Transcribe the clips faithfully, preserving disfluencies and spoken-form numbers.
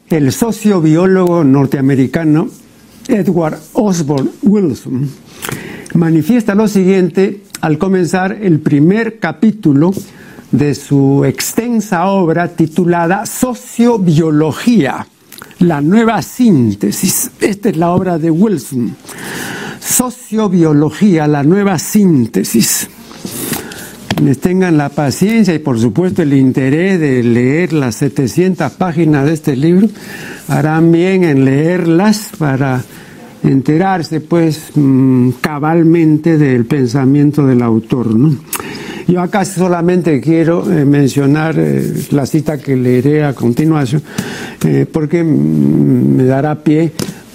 el sociobiólogo norteamericano Edward Osborne Wilson manifiesta lo siguiente al comenzar el primer capítulo de su extensa obra titulada Sociobiología, la nueva síntesis. Esta es la obra de Wilson. Sociobiología, la nueva síntesis. Quienes tengan la paciencia y por supuesto el interés de leer las setecientas páginas de este libro, harán bien en leerlas para enterarse pues cabalmente del pensamiento del autor, ¿no? Yo acá solamente quiero eh, mencionar eh, la cita que leeré a continuación, eh, porque me dará pie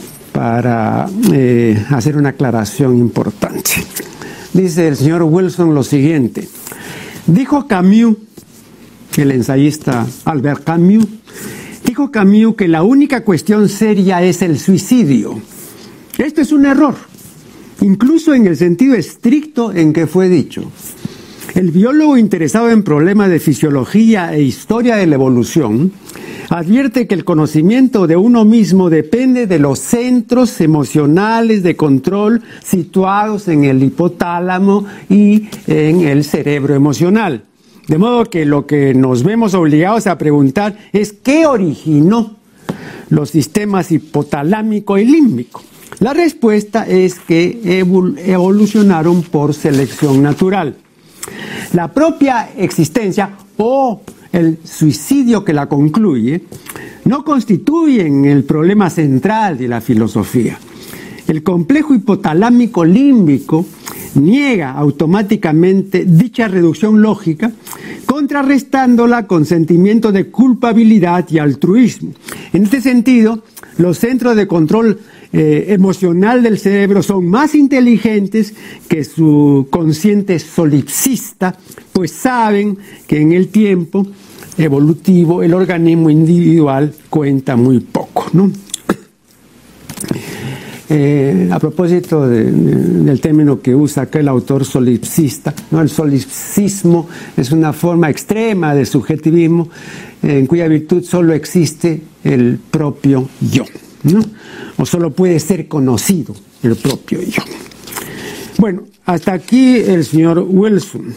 para eh, hacer una aclaración importante. Dice el señor Wilson lo siguiente: dijo Camus, el ensayista Albert Camus, dijo Camus que la única cuestión seria es el suicidio. Esto es un error, incluso en el sentido estricto en que fue dicho. El biólogo interesado en problemas de fisiología e historia de la evolución advierte que el conocimiento de uno mismo depende de los centros emocionales de control situados en el hipotálamo y en el cerebro emocional. De modo que lo que nos vemos obligados a preguntar es ¿qué originó los sistemas hipotalámico y límbico? La respuesta es que evolucionaron por selección natural. La propia existencia o el suicidio que la concluye no constituyen el problema central de la filosofía. El complejo hipotalámico límbico niega automáticamente dicha reducción lógica, contrarrestándola con sentimientos de culpabilidad y altruismo. En este sentido, los centros de control eh, emocional del cerebro son más inteligentes que su consciente solipsista, pues saben que en el tiempo evolutivo el organismo individual cuenta muy poco, ¿no? Eh, a propósito de, de, del término que usa acá el autor solipsista, ¿no? El solipsismo es una forma extrema de subjetivismo en cuya virtud solo existe el propio yo, ¿no? O solo puede ser conocido el propio yo. Bueno, hasta aquí el señor Wilson.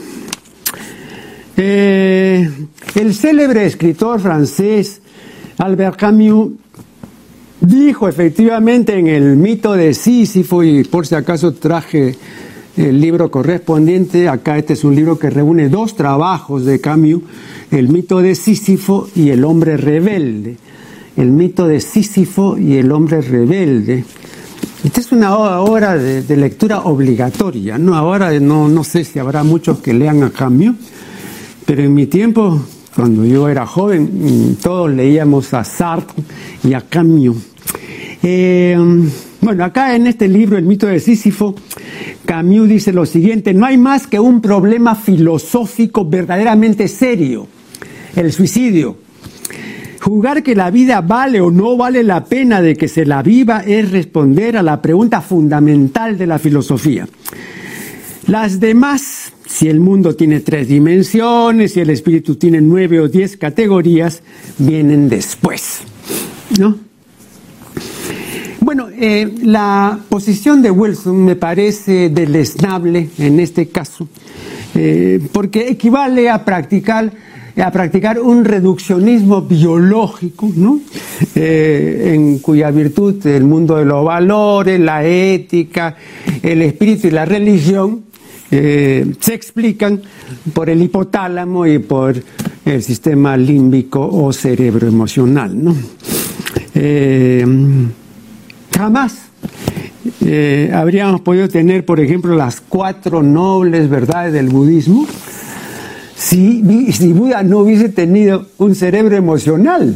Eh, el célebre escritor francés Albert Camus dijo efectivamente en el mito de Sísifo, y por si acaso traje el libro correspondiente, acá este es un libro que reúne dos trabajos de Camus, el mito de Sísifo y el hombre rebelde. El mito de Sísifo y el hombre rebelde. Esta es una obra de, de lectura obligatoria, ¿no? Ahora no, no sé si habrá muchos que lean a Camus, pero en mi tiempo, cuando yo era joven, todos leíamos a Sartre y a Camus. Eh, bueno, acá en este libro, El mito de Sísifo, Camus dice lo siguiente: no hay más que un problema filosófico verdaderamente serio, el suicidio. Juzgar que la vida vale o no vale la pena de que se la viva es responder a la pregunta fundamental de la filosofía. Las demás, si el mundo tiene tres dimensiones, si el espíritu tiene nueve o diez categorías, vienen después, ¿no? Bueno, eh, la posición de Wilson me parece deleznable en este caso, eh, porque equivale a practicar a practicar un reduccionismo biológico, ¿no? Eh, en cuya virtud el mundo de los valores, la ética, el espíritu y la religión eh, se explican por el hipotálamo y por el sistema límbico o cerebro emocional, ¿no? Eh, jamás eh, habríamos podido tener, por ejemplo, las cuatro nobles verdades del budismo Si, si Buda no hubiese tenido un cerebro emocional.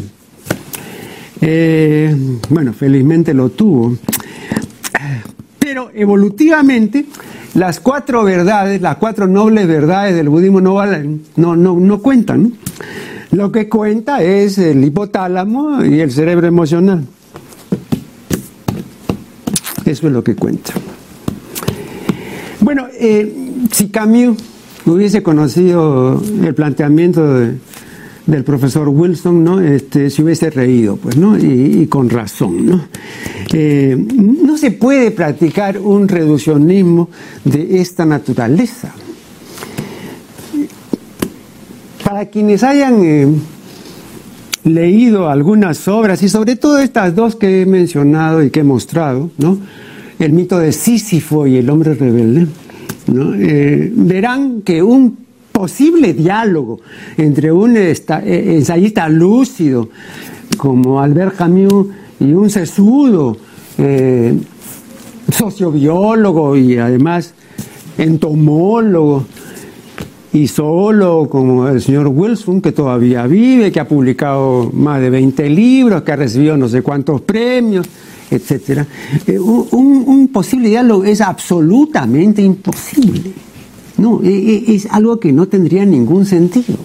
Eh, bueno, felizmente lo tuvo. Pero evolutivamente, las cuatro verdades, las cuatro nobles verdades del budismo no, valen, no, no, no cuentan, ¿no? Lo que cuenta es el hipotálamo y el cerebro emocional. Eso es lo que cuenta. Bueno, eh, si Camus hubiese conocido el planteamiento de, del profesor Wilson, ¿no? Este, se hubiese reído, pues, ¿no? Y, y con razón, ¿no? Eh, no se puede practicar un reduccionismo de esta naturaleza. Para quienes hayan eh, leído algunas obras, y sobre todo estas dos que he mencionado y que he mostrado, ¿no? El mito de Sísifo y el hombre rebelde, ¿no? Eh, verán que un posible diálogo entre un ensayista lúcido como Albert Camus y un sesudo eh, sociobiólogo y además entomólogo y zoólogo como el señor Wilson, que todavía vive, que ha publicado más de veinte libros, que ha recibido no sé cuántos premios, etcétera. Eh, un, un posible diálogo es absolutamente imposible. No, es algo que no tendría ningún sentido.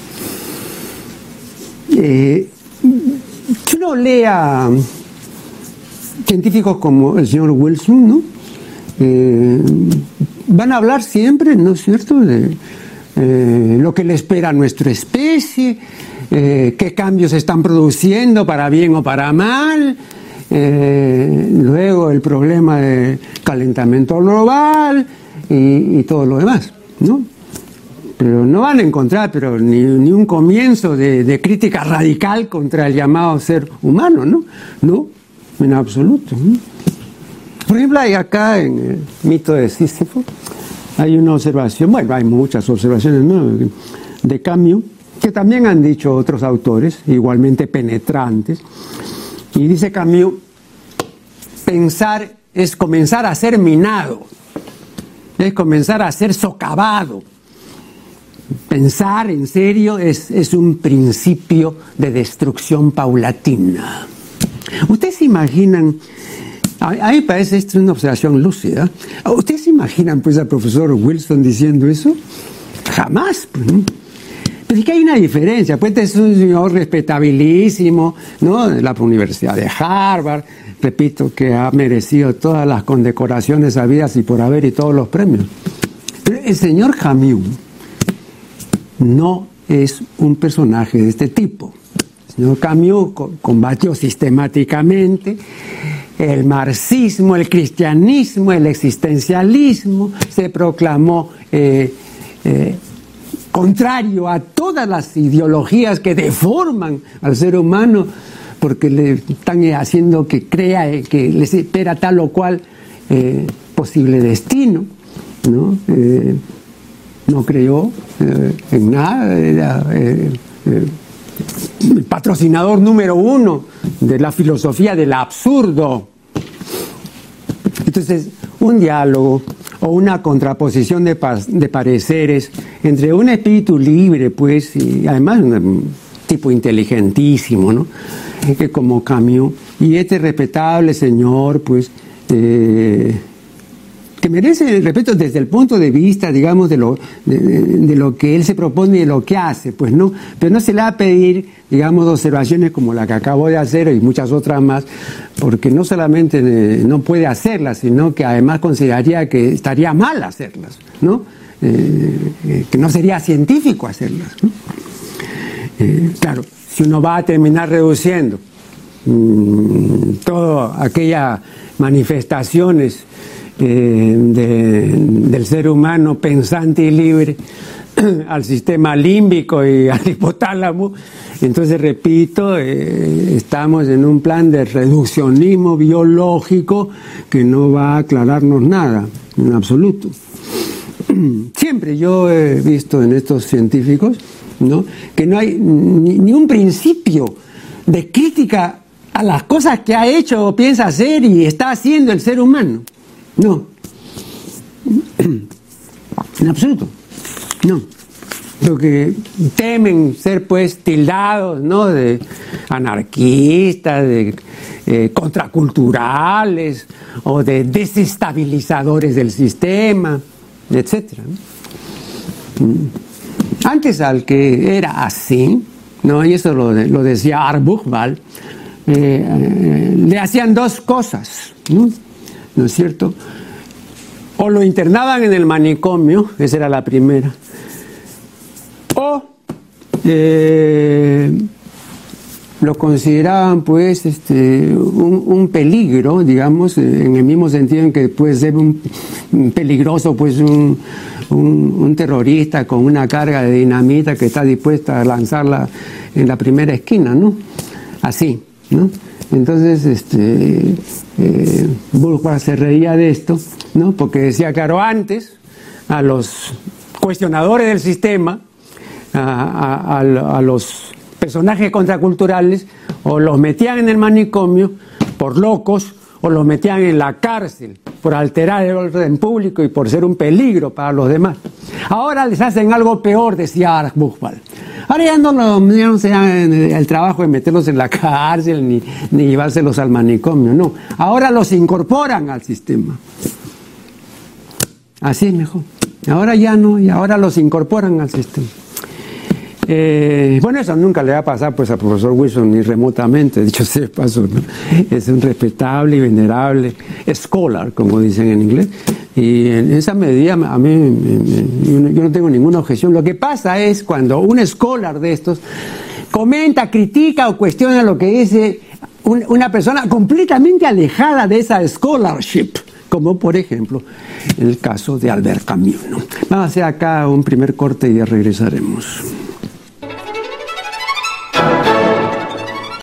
Eh, si uno lee a científicos como el señor Wilson, ¿no? Eh, van a hablar siempre, ¿no es cierto?, de eh, lo que le espera a nuestra especie, eh, qué cambios se están produciendo para bien o para mal, eh, luego el problema del calentamiento global, Y, y todo lo demás, ¿no? Pero no van a encontrar pero ni, ni un comienzo de, de crítica radical contra el llamado ser humano, ¿no? No, en absoluto, ¿no? Por ejemplo, hay acá en el mito de Sísifo, hay una observación, bueno, hay muchas observaciones, ¿no?, de Camus, que también han dicho otros autores, igualmente penetrantes, y dice Camus, pensar es comenzar a ser minado, es comenzar a ser socavado. Pensar en serio es, es un principio de destrucción paulatina. ¿Ustedes se imaginan? A, a mí me parece esto una observación lúcida. ¿Ustedes se imaginan pues al profesor Wilson diciendo eso? Jamás. Pues, ¿no? Pero es que hay una diferencia. Pues este es un señor respetabilísimo, ¿no?, de la Universidad de Harvard. Repito, que ha merecido todas las condecoraciones habidas y por haber y todos los premios. Pero el señor Camus no es un personaje de este tipo. El señor Camus combatió sistemáticamente el marxismo, el cristianismo, el existencialismo, se proclamó eh, eh, contrario a todas las ideologías que deforman al ser humano, porque le están haciendo que crea que les espera tal o cual eh, posible destino, ¿no? Eh, no creyó eh, en nada, era eh, eh, el patrocinador número uno de la filosofía del absurdo. Entonces, un diálogo o una contraposición de, pa de pareceres entre un espíritu libre, pues, y además un tipo inteligentísimo, ¿no?, que como Camus, y este respetable señor, pues, eh, que merece el respeto desde el punto de vista, digamos, de lo, de, de lo que él se propone y de lo que hace, pues, ¿no? Pero no se le va a pedir, digamos, observaciones como la que acabo de hacer y muchas otras más, porque no solamente eh, no puede hacerlas, sino que además consideraría que estaría mal hacerlas, ¿no? Eh, que no sería científico hacerlas, ¿no? Eh, claro, si uno va a terminar reduciendo mmm, todas aquellas manifestaciones eh, de, del ser humano pensante y libre al sistema límbico y al hipotálamo, entonces repito, eh, estamos en un plan de reduccionismo biológico que no va a aclararnos nada, en absoluto. Siempre yo he visto en estos científicos, ¿no?, que no hay ni, ni un principio de crítica a las cosas que ha hecho o piensa hacer y está haciendo el ser humano. No. En absoluto. No. Lo que temen ser pues tildados, ¿no?, de anarquistas, de eh, contraculturales o de desestabilizadores del sistema, etcétera, ¿no? Antes, al que era así, ¿no?, y eso lo, lo decía Arbuchwald, eh, eh, le hacían dos cosas, ¿no?, ¿no es cierto? O lo internaban en el manicomio, esa era la primera, o eh, lo consideraban pues este, un, un peligro, digamos, en el mismo sentido en que puede ser un, un peligroso pues un, un, un terrorista con una carga de dinamita que está dispuesta a lanzarla en la primera esquina, ¿no? Así, ¿no? Entonces, este, eh, Burkhardt se reía de esto, ¿no? Porque decía, claro, antes a los cuestionadores del sistema, a, a, a, a los personajes contraculturales, o los metían en el manicomio por locos, o los metían en la cárcel por alterar el orden público y por ser un peligro para los demás. Ahora les hacen algo peor, decía Burkhardt. Ahora ya no, lo, ya no se da el trabajo de meterlos en la cárcel ni, ni llevárselos al manicomio, no. Ahora los incorporan al sistema. Así es mejor. Ahora ya no, y ahora los incorporan al sistema. Eh, bueno, eso nunca le va a pasar pues al profesor Wilson ni remotamente, dicho sea de paso, ¿no? Es un respetable y venerable scholar, como dicen en inglés, y en esa medida a mí me, me, yo no tengo ninguna objeción. Lo que pasa es cuando un scholar de estos comenta, critica o cuestiona lo que dice un, una persona completamente alejada de esa scholarship, como por ejemplo el caso de Albert Camus, ¿no? Vamos a hacer acá un primer corte y ya regresaremos.